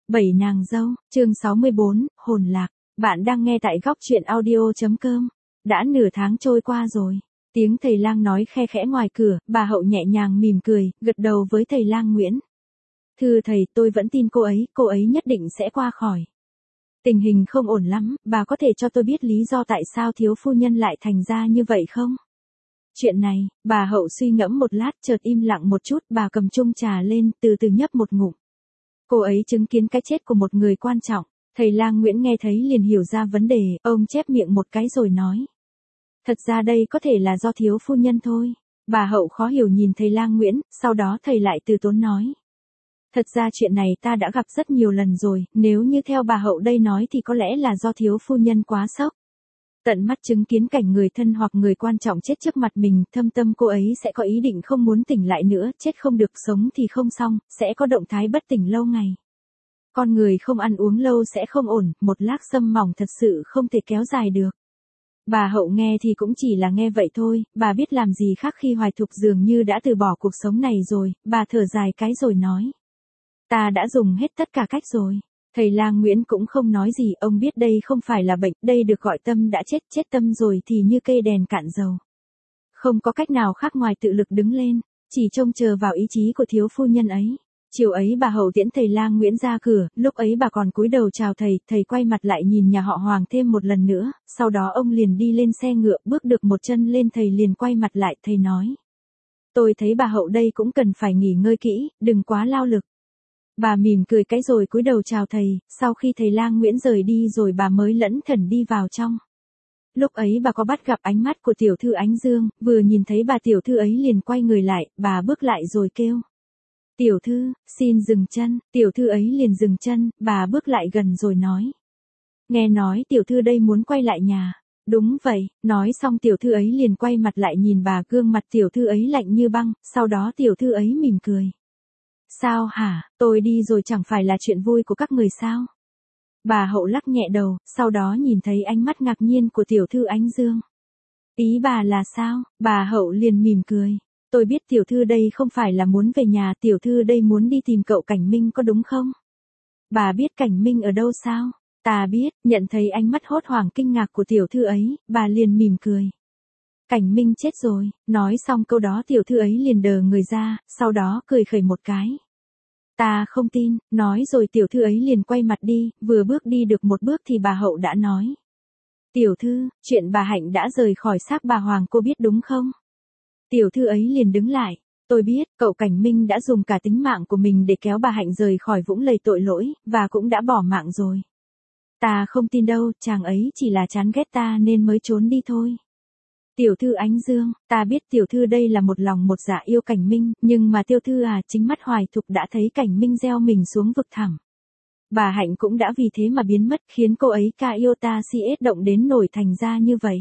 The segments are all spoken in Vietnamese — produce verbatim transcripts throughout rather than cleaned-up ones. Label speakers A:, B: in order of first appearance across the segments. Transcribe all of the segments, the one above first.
A: Bảy nàng dâu, chương sáu mươi bốn, hồn lạc. Bạn đang nghe tại góc truyện audio.com. Đã nửa tháng trôi qua rồi. Tiếng thầy lang nói khe khẽ ngoài cửa, bà Hậu nhẹ nhàng mỉm cười, gật đầu với thầy lang Nguyễn. Thưa thầy, tôi vẫn tin cô ấy, cô ấy nhất định sẽ qua khỏi. Tình hình không ổn lắm, bà có thể cho tôi biết lý do tại sao thiếu phu nhân lại thành ra như vậy không? Chuyện này, bà Hậu suy ngẫm một lát chợt im lặng một chút, bà cầm chung trà lên, từ từ nhấp một ngụm. Cô ấy chứng kiến cái chết của một người quan trọng. Thầy lang Nguyễn nghe thấy liền hiểu ra vấn đề, ông chép miệng một cái rồi nói. Thật ra đây có thể là do thiếu phu nhân thôi. Bà Hậu khó hiểu nhìn thầy lang Nguyễn, sau đó thầy lại từ tốn nói. Thật ra chuyện này ta đã gặp rất nhiều lần rồi, nếu như theo bà Hậu đây nói thì có lẽ là do thiếu phu nhân quá sốc. Tận mắt chứng kiến cảnh người thân hoặc người quan trọng chết trước mặt mình, thâm tâm cô ấy sẽ có ý định không muốn tỉnh lại nữa, chết không được sống thì không xong, sẽ có động thái bất tỉnh lâu ngày. Con người không ăn uống lâu sẽ không ổn, một lát sâm mỏng thật sự không thể kéo dài được. Bà Hậu nghe thì cũng chỉ là nghe vậy thôi, bà biết làm gì khác khi Hoài Thục dường như đã từ bỏ cuộc sống này rồi, bà thở dài cái rồi nói. Ta đã dùng hết tất cả cách rồi. Thầy lang Nguyễn cũng không nói gì, ông biết đây không phải là bệnh, đây được gọi tâm đã chết, chết tâm rồi thì như cây đèn cạn dầu. Không có cách nào khác ngoài tự lực đứng lên, chỉ trông chờ vào ý chí của thiếu phu nhân ấy. Chiều ấy bà Hậu tiễn thầy lang Nguyễn ra cửa, lúc ấy bà còn cúi đầu chào thầy, thầy quay mặt lại nhìn nhà họ Hoàng thêm một lần nữa, sau đó ông liền đi lên xe ngựa, bước được một chân lên thầy liền quay mặt lại, thầy nói. Tôi thấy bà Hậu đây cũng cần phải nghỉ ngơi kỹ, đừng quá lao lực. Bà mỉm cười cái rồi cúi đầu chào thầy, sau khi thầy lang Nguyễn rời đi rồi bà mới lẫn thẩn đi vào trong. Lúc ấy bà có bắt gặp ánh mắt của tiểu thư Ánh Dương, vừa nhìn thấy bà tiểu thư ấy liền quay người lại, bà bước lại rồi kêu. Tiểu thư, xin dừng chân, tiểu thư ấy liền dừng chân, bà bước lại gần rồi nói. Nghe nói tiểu thư đây muốn quay lại nhà. Đúng vậy, nói xong tiểu thư ấy liền quay mặt lại nhìn bà, gương mặt tiểu thư ấy lạnh như băng, sau đó tiểu thư ấy mỉm cười. Sao hả, tôi đi rồi chẳng phải là chuyện vui của các người sao? Bà Hậu lắc nhẹ đầu, sau đó nhìn thấy ánh mắt ngạc nhiên của tiểu thư Ánh Dương. Ý bà là sao? Bà Hậu liền mỉm cười. Tôi biết tiểu thư đây không phải là muốn về nhà, tiểu thư đây muốn đi tìm cậu Cảnh Minh có đúng không? Bà biết Cảnh Minh ở đâu sao? Ta biết, nhận thấy ánh mắt hốt hoảng kinh ngạc của tiểu thư ấy, bà liền mỉm cười. Cảnh Minh chết rồi, nói xong câu đó tiểu thư ấy liền đờ người ra, sau đó cười khẩy một cái. Ta không tin, nói rồi tiểu thư ấy liền quay mặt đi, vừa bước đi được một bước thì bà Hậu đã nói. Tiểu thư, chuyện bà Hạnh đã rời khỏi xác bà Hoàng cô biết đúng không? Tiểu thư ấy liền đứng lại. Tôi biết, cậu Cảnh Minh đã dùng cả tính mạng của mình để kéo bà Hạnh rời khỏi vũng lầy tội lỗi, và cũng đã bỏ mạng rồi. Ta không tin đâu, chàng ấy chỉ là chán ghét ta nên mới trốn đi thôi. Tiểu thư Ánh Dương, ta biết tiểu thư đây là một lòng một dạ yêu Cảnh Minh, nhưng mà tiểu thư à, chính mắt Hoài Thục đã thấy Cảnh Minh gieo mình xuống vực thẳm. Bà Hạnh cũng đã vì thế mà biến mất, khiến cô ấy ca yêu ta si ết động đến nổi thành ra như vậy.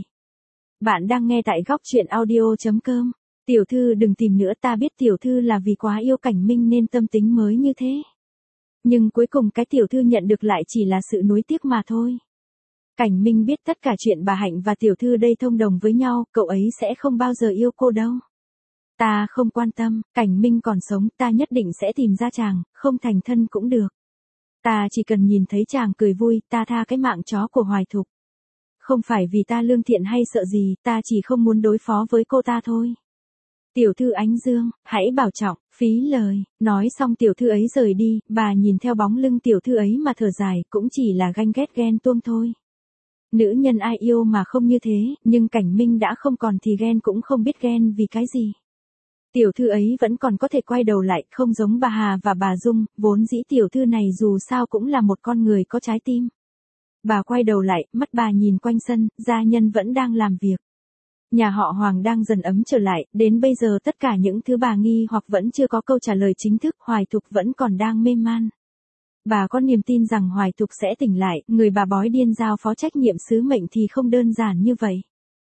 A: Bạn đang nghe tại góc truyện audio.com. Tiểu thư đừng tìm nữa, ta biết tiểu thư là vì quá yêu Cảnh Minh nên tâm tính mới như thế. Nhưng cuối cùng cái tiểu thư nhận được lại chỉ là sự nuối tiếc mà thôi. Cảnh Minh biết tất cả chuyện bà Hạnh và tiểu thư đây thông đồng với nhau, cậu ấy sẽ không bao giờ yêu cô đâu. Ta không quan tâm, Cảnh Minh còn sống, ta nhất định sẽ tìm ra chàng, không thành thân cũng được. Ta chỉ cần nhìn thấy chàng cười vui, ta tha cái mạng chó của Hoài Thục. Không phải vì ta lương thiện hay sợ gì, ta chỉ không muốn đối phó với cô ta thôi. Tiểu thư Ánh Dương, hãy bảo trọng, phí lời. Nói xong tiểu thư ấy rời đi, bà nhìn theo bóng lưng tiểu thư ấy mà thở dài, cũng chỉ là ganh ghét ghen tuông thôi. Nữ nhân ai yêu mà không như thế, nhưng Cảnh Minh đã không còn thì ghen cũng không biết ghen vì cái gì. Tiểu thư ấy vẫn còn có thể quay đầu lại, không giống bà Hà và bà Dung, vốn dĩ tiểu thư này dù sao cũng là một con người có trái tim. Bà quay đầu lại, mắt bà nhìn quanh sân, gia nhân vẫn đang làm việc. Nhà họ Hoàng đang dần ấm trở lại, đến bây giờ tất cả những thứ bà nghi hoặc vẫn chưa có câu trả lời chính thức, Hoài Thục vẫn còn đang mê man. Bà có niềm tin rằng Hoài Thục sẽ tỉnh lại, người bà bói điên giao phó trách nhiệm sứ mệnh thì không đơn giản như vậy.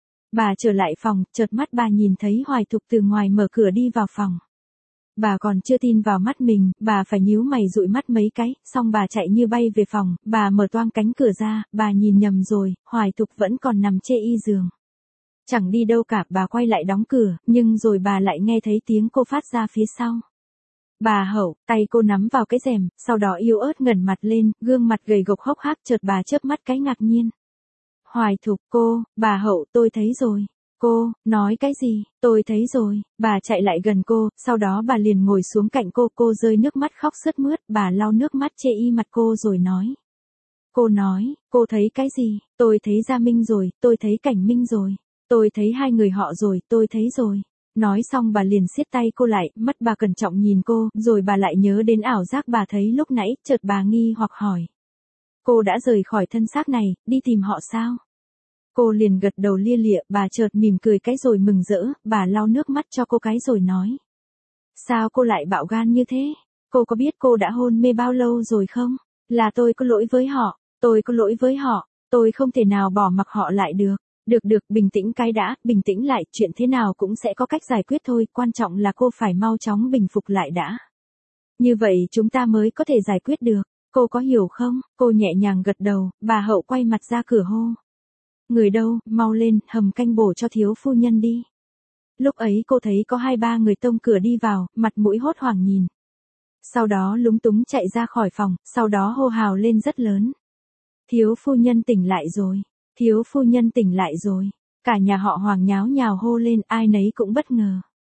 A: Bà trở lại phòng, chợt mắt bà nhìn thấy Hoài Thục từ ngoài mở cửa đi vào phòng. Bà còn chưa tin vào mắt mình, bà phải nhíu mày dụi mắt mấy cái, xong bà chạy như bay về phòng, bà mở toang cánh cửa ra, bà nhìn nhầm rồi, Hoài Thục vẫn còn nằm chê y giường. Chẳng đi đâu cả, bà quay lại đóng cửa, nhưng rồi bà lại nghe thấy tiếng cô phát ra phía sau. Bà Hậu, tay cô nắm vào cái rèm, sau đó yếu ớt ngẩng mặt lên, gương mặt gầy gộc hốc hác, chợt bà chớp mắt cái ngạc nhiên. Hoài Thục, cô, bà Hậu, tôi thấy rồi. Cô, nói cái gì, tôi thấy rồi, bà chạy lại gần cô, sau đó bà liền ngồi xuống cạnh cô, cô rơi nước mắt khóc sướt mướt, bà lau nước mắt chê y mặt cô rồi nói. Cô nói, cô thấy cái gì, tôi thấy Gia Minh rồi, tôi thấy Cảnh Minh rồi, tôi thấy hai người họ rồi, tôi thấy rồi. Nói xong bà liền siết tay cô lại, mắt bà cẩn trọng nhìn cô, rồi bà lại nhớ đến ảo giác bà thấy lúc nãy, chợt bà nghi hoặc hỏi. Cô đã rời khỏi thân xác này, đi tìm họ sao? Cô liền gật đầu lia lịa, bà chợt mỉm cười cái rồi mừng rỡ, bà lau nước mắt cho cô cái rồi nói. Sao cô lại bạo gan như thế? Cô có biết cô đã hôn mê bao lâu rồi không? Là tôi có lỗi với họ, tôi có lỗi với họ, tôi không thể nào bỏ mặc họ lại được. Được được, bình tĩnh cái đã, bình tĩnh lại, chuyện thế nào cũng sẽ có cách giải quyết thôi, quan trọng là cô phải mau chóng bình phục lại đã. Như vậy chúng ta mới có thể giải quyết được, cô có hiểu không? Cô nhẹ nhàng gật đầu, bà Hậu quay mặt ra cửa hô. Người đâu, mau lên, hầm canh bổ cho thiếu phu nhân đi. Lúc ấy cô thấy có hai ba người tông cửa đi vào, mặt mũi hốt hoảng nhìn. Sau đó lúng túng chạy ra khỏi phòng, sau đó hô hào lên rất lớn. Thiếu phu nhân tỉnh lại rồi, thiếu phu nhân tỉnh lại rồi. Cả nhà họ Hoàng nháo nhào hô lên, ai nấy cũng bất ngờ.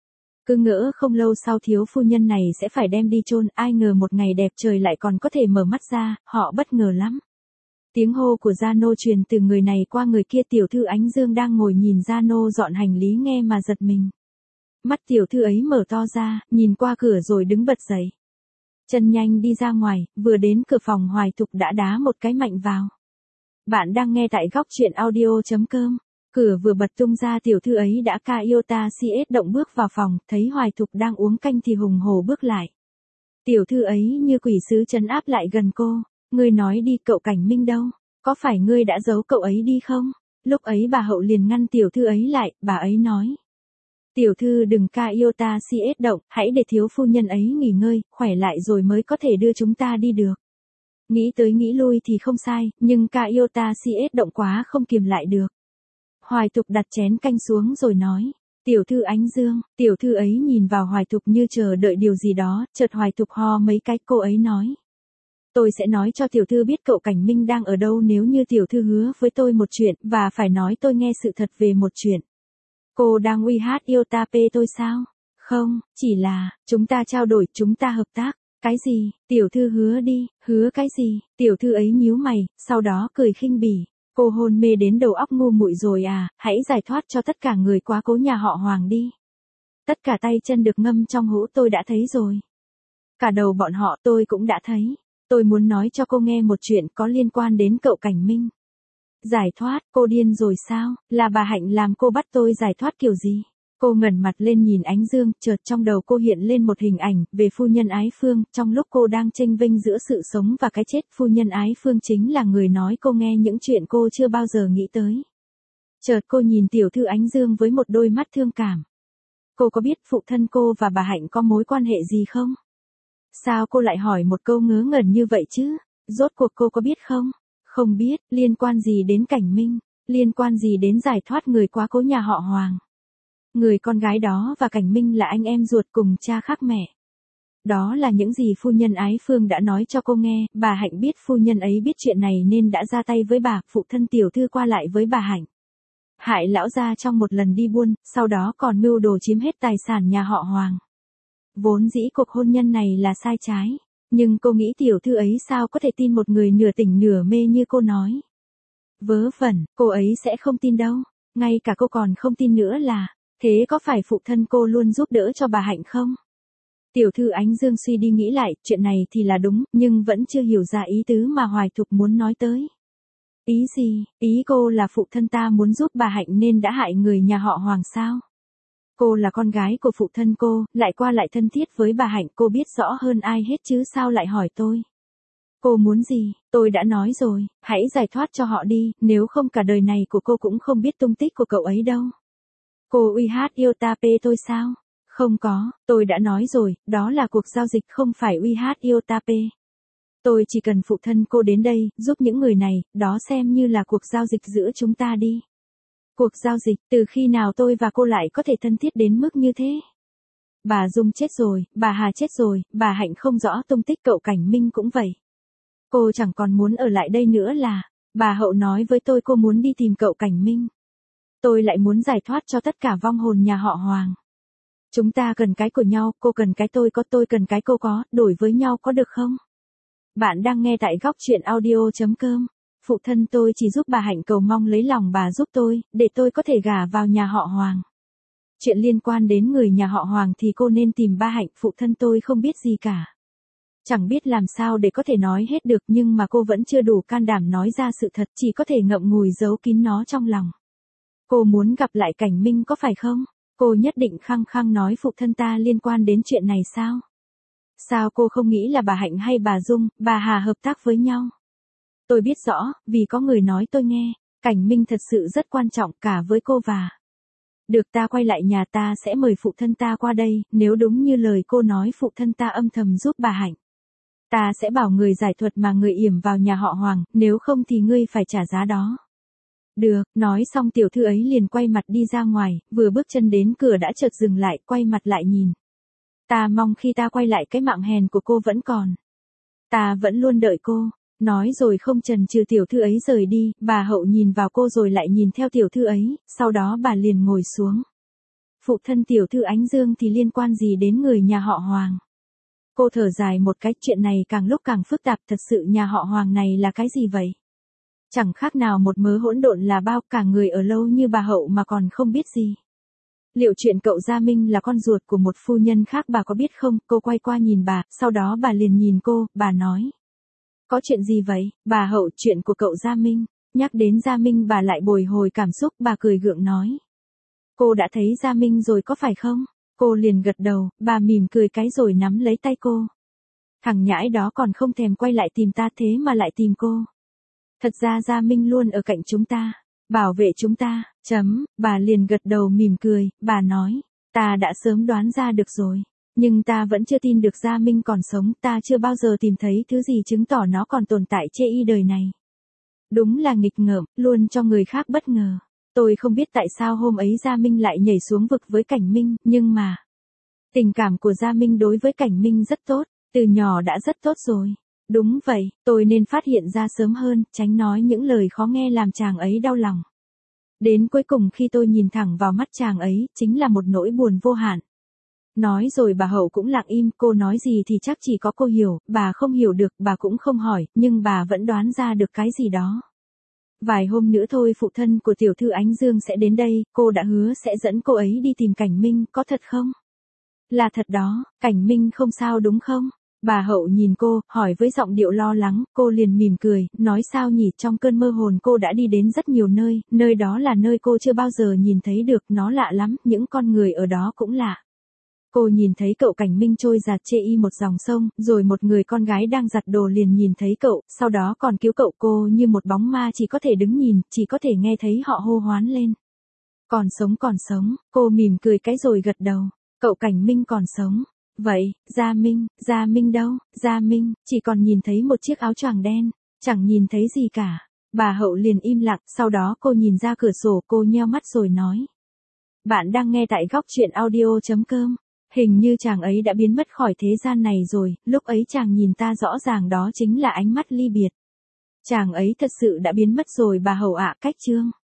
A: Cứ ngỡ không lâu sau thiếu phu nhân này sẽ phải đem đi chôn, ai ngờ một ngày đẹp trời lại còn có thể mở mắt ra, họ bất ngờ lắm. Tiếng hô của Gia Nô truyền từ người này qua người kia, tiểu thư Ánh Dương đang ngồi nhìn Gia Nô dọn hành lý nghe mà giật mình. Mắt tiểu thư ấy mở to ra, nhìn qua cửa rồi đứng bật dậy. Chân nhanh đi ra ngoài, vừa đến cửa phòng Hoài Thục đã đá một cái mạnh vào. Bạn đang nghe tại góc truyện audio.com. Cửa vừa bật tung ra tiểu thư ấy đã ca iota cs động bước vào phòng, thấy Hoài Thục đang uống canh thì hùng hổ bước lại. Tiểu thư ấy như quỷ sứ trấn áp lại gần cô. Ngươi nói đi, cậu Cảnh Minh đâu? Có phải ngươi đã giấu cậu ấy đi không? Lúc ấy bà Hậu liền ngăn tiểu thư ấy lại, bà ấy nói. Tiểu thư đừng ca iota cs động, hãy để thiếu phu nhân ấy nghỉ ngơi, khỏe lại rồi mới có thể đưa chúng ta đi được. Nghĩ tới nghĩ lui thì không sai, nhưng ca iota cs động quá không kiềm lại được. Hoài Thục đặt chén canh xuống rồi nói. Tiểu thư Ánh Dương, tiểu thư ấy nhìn vào Hoài Thục như chờ đợi điều gì đó, chợt Hoài Thục ho mấy cái, cô ấy nói. Tôi sẽ nói cho tiểu thư biết cậu Cảnh Minh đang ở đâu nếu như tiểu thư hứa với tôi một chuyện, và phải nói tôi nghe sự thật về một chuyện. Cô đang uy hát yêu ta p tôi sao? Không, chỉ là, chúng ta trao đổi, chúng ta hợp tác. Cái gì? Tiểu thư hứa đi, hứa cái gì? Tiểu thư ấy nhíu mày, sau đó cười khinh bỉ. Cô hôn mê đến đầu óc ngu muội rồi à, hãy giải thoát cho tất cả người quá cố nhà họ Hoàng đi. Tất cả tay chân được ngâm trong hũ tôi đã thấy rồi. Cả đầu bọn họ tôi cũng đã thấy. Tôi muốn nói cho cô nghe một chuyện có liên quan đến cậu Cảnh Minh. Giải thoát, cô điên rồi sao? Là bà Hạnh làm cô bắt tôi giải thoát kiểu gì? Cô ngẩng mặt lên nhìn Ánh Dương, chợt trong đầu cô hiện lên một hình ảnh về phu nhân Ái Phương, trong lúc cô đang chênh vênh giữa sự sống và cái chết, phu nhân Ái Phương chính là người nói cô nghe những chuyện cô chưa bao giờ nghĩ tới. Chợt cô nhìn tiểu thư Ánh Dương với một đôi mắt thương cảm. Cô có biết phụ thân cô và bà Hạnh có mối quan hệ gì không? Sao cô lại hỏi một câu ngớ ngẩn như vậy chứ? Rốt cuộc cô có biết không? Không biết, liên quan gì đến Cảnh Minh? Liên quan gì đến giải thoát người quá cố nhà họ Hoàng? Người con gái đó và Cảnh Minh là anh em ruột cùng cha khác mẹ. Đó là những gì phu nhân Ái Phương đã nói cho cô nghe, bà Hạnh biết phu nhân ấy biết chuyện này nên đã ra tay với bà, phụ thân tiểu thư qua lại với bà Hạnh. Hại lão gia trong một lần đi buôn, sau đó còn mưu đồ chiếm hết tài sản nhà họ Hoàng. Vốn dĩ cuộc hôn nhân này là sai trái, nhưng cô nghĩ tiểu thư ấy sao có thể tin một người nửa tỉnh nửa mê như cô nói. Vớ vẩn, cô ấy sẽ không tin đâu, ngay cả cô còn không tin nữa là, thế có phải phụ thân cô luôn giúp đỡ cho bà Hạnh không? Tiểu thư Ánh Dương suy đi nghĩ lại, chuyện này thì là đúng, nhưng vẫn chưa hiểu ra ý tứ mà Hoài Thục muốn nói tới. Ý gì? Ý cô là phụ thân ta muốn giúp bà Hạnh nên đã hại người nhà họ Hoàng sao? Cô là con gái của phụ thân cô, lại qua lại thân thiết với bà Hạnh, cô biết rõ hơn ai hết chứ sao lại hỏi tôi. Cô muốn gì, tôi đã nói rồi, hãy giải thoát cho họ đi, nếu không cả đời này của cô cũng không biết tung tích của cậu ấy đâu. Cô uy hát yêu ta p tôi sao? Không có, tôi đã nói rồi, đó là cuộc giao dịch không phải uy hát yêu ta p. Tôi chỉ cần phụ thân cô đến đây, giúp những người này, đó xem như là cuộc giao dịch giữa chúng ta đi. Cuộc giao dịch, từ khi nào tôi và cô lại có thể thân thiết đến mức như thế? bà Dung chết rồi, bà Hà chết rồi, bà Hạnh không rõ tung tích, cậu Cảnh Minh cũng vậy. Cô chẳng còn muốn ở lại đây nữa là, bà Hậu nói với tôi cô muốn đi tìm cậu Cảnh Minh. Tôi lại muốn giải thoát cho tất cả vong hồn nhà họ Hoàng. Chúng ta cần cái của nhau, cô cần cái tôi có, tôi cần cái cô có, đổi với nhau có được không? Bạn đang nghe tại góc truyện audio.com. Phụ thân tôi chỉ giúp bà Hạnh cầu mong lấy lòng bà giúp tôi, để tôi có thể gả vào nhà họ Hoàng. Chuyện liên quan đến người nhà họ Hoàng thì cô nên tìm ba Hạnh, phụ thân tôi không biết gì cả. Chẳng biết làm sao để có thể nói hết được, nhưng mà cô vẫn chưa đủ can đảm nói ra sự thật, chỉ có thể ngậm ngùi giấu kín nó trong lòng. Cô muốn gặp lại Cảnh Minh có phải không? Cô nhất định khăng khăng nói phụ thân ta liên quan đến chuyện này sao? Sao cô không nghĩ là bà Hạnh hay bà Dung, bà Hà hợp tác với nhau? Tôi biết rõ, vì có người nói tôi nghe, Cảnh Minh thật sự rất quan trọng cả với cô và... Được, ta quay lại nhà ta sẽ mời phụ thân ta qua đây, nếu đúng như lời cô nói phụ thân ta âm thầm giúp bà Hạnh. Ta sẽ bảo người giải thuật mà người yểm vào nhà họ Hoàng, nếu không thì ngươi phải trả giá đó. Được, nói xong tiểu thư ấy liền quay mặt đi ra ngoài, vừa bước chân đến cửa đã chợt dừng lại, quay mặt lại nhìn. Ta mong khi ta quay lại cái mạng hèn của cô vẫn còn. Ta vẫn luôn đợi cô. Nói rồi không chần chừ tiểu thư ấy rời đi, bà Hậu nhìn vào cô rồi lại nhìn theo tiểu thư ấy, sau đó bà liền ngồi xuống. Phụ thân tiểu thư Ánh Dương thì liên quan gì đến người nhà họ Hoàng? Cô thở dài một cái, chuyện này càng lúc càng phức tạp, thật sự nhà họ Hoàng này là cái gì vậy? Chẳng khác nào một mớ hỗn độn là bao, cả người ở lâu như bà Hậu mà còn không biết gì. Liệu chuyện cậu Gia Minh là con ruột của một phu nhân khác bà có biết không? Cô quay qua nhìn bà, sau đó bà liền nhìn cô, bà nói. Có chuyện gì vậy, bà Hậu? Chuyện của cậu Gia Minh. Nhắc đến Gia Minh bà lại bồi hồi cảm xúc, bà cười gượng nói. Cô đã thấy Gia Minh rồi có phải không? Cô liền gật đầu, bà mỉm cười cái rồi nắm lấy tay cô. Thằng nhãi đó còn không thèm quay lại tìm ta thế mà lại tìm cô. Thật ra Gia Minh luôn ở cạnh chúng ta, bảo vệ chúng ta, chấm, bà liền gật đầu mỉm cười, bà nói, ta đã sớm đoán ra được rồi. Nhưng ta vẫn chưa tin được Gia Minh còn sống, ta chưa bao giờ tìm thấy thứ gì chứng tỏ nó còn tồn tại chê y đời này. Đúng là nghịch ngợm, luôn cho người khác bất ngờ. Tôi không biết tại sao hôm ấy Gia Minh lại nhảy xuống vực với Cảnh Minh, nhưng mà... Tình cảm của Gia Minh đối với Cảnh Minh rất tốt, từ nhỏ đã rất tốt rồi. Đúng vậy, tôi nên phát hiện ra sớm hơn, tránh nói những lời khó nghe làm chàng ấy đau lòng. Đến cuối cùng khi tôi nhìn thẳng vào mắt chàng ấy, chính là một nỗi buồn vô hạn. Nói rồi bà Hậu cũng lặng im, cô nói gì thì chắc chỉ có cô hiểu, bà không hiểu được, bà cũng không hỏi, nhưng bà vẫn đoán ra được cái gì đó. Vài hôm nữa thôi phụ thân của tiểu thư Ánh Dương sẽ đến đây, cô đã hứa sẽ dẫn cô ấy đi tìm Cảnh Minh, có thật không? Là thật đó, Cảnh Minh không sao đúng không? Bà Hậu nhìn cô, hỏi với giọng điệu lo lắng, cô liền mỉm cười, nói sao nhỉ, trong cơn mơ hồn cô đã đi đến rất nhiều nơi, nơi đó là nơi cô chưa bao giờ nhìn thấy được, nó lạ lắm, những con người ở đó cũng lạ. Cô nhìn thấy cậu Cảnh Minh trôi giạt chê y một dòng sông, rồi một người con gái đang giặt đồ liền nhìn thấy cậu, sau đó còn cứu cậu, cô như một bóng ma chỉ có thể đứng nhìn, chỉ có thể nghe thấy họ hô hoán lên. Còn sống còn sống, cô mỉm cười cái rồi gật đầu, cậu Cảnh Minh còn sống. Vậy, Gia Minh, Gia Minh đâu, Gia Minh, chỉ còn nhìn thấy một chiếc áo choàng đen, chẳng nhìn thấy gì cả. Bà Hậu liền im lặng, sau đó cô nhìn ra cửa sổ, cô nheo mắt rồi nói. Bạn đang nghe tại góc truyện audio.com. Hình như chàng ấy đã biến mất khỏi thế gian này rồi, lúc ấy chàng nhìn ta rõ ràng đó chính là ánh mắt ly biệt. Chàng ấy thật sự đã biến mất rồi bà Hậu ạ, cách chương.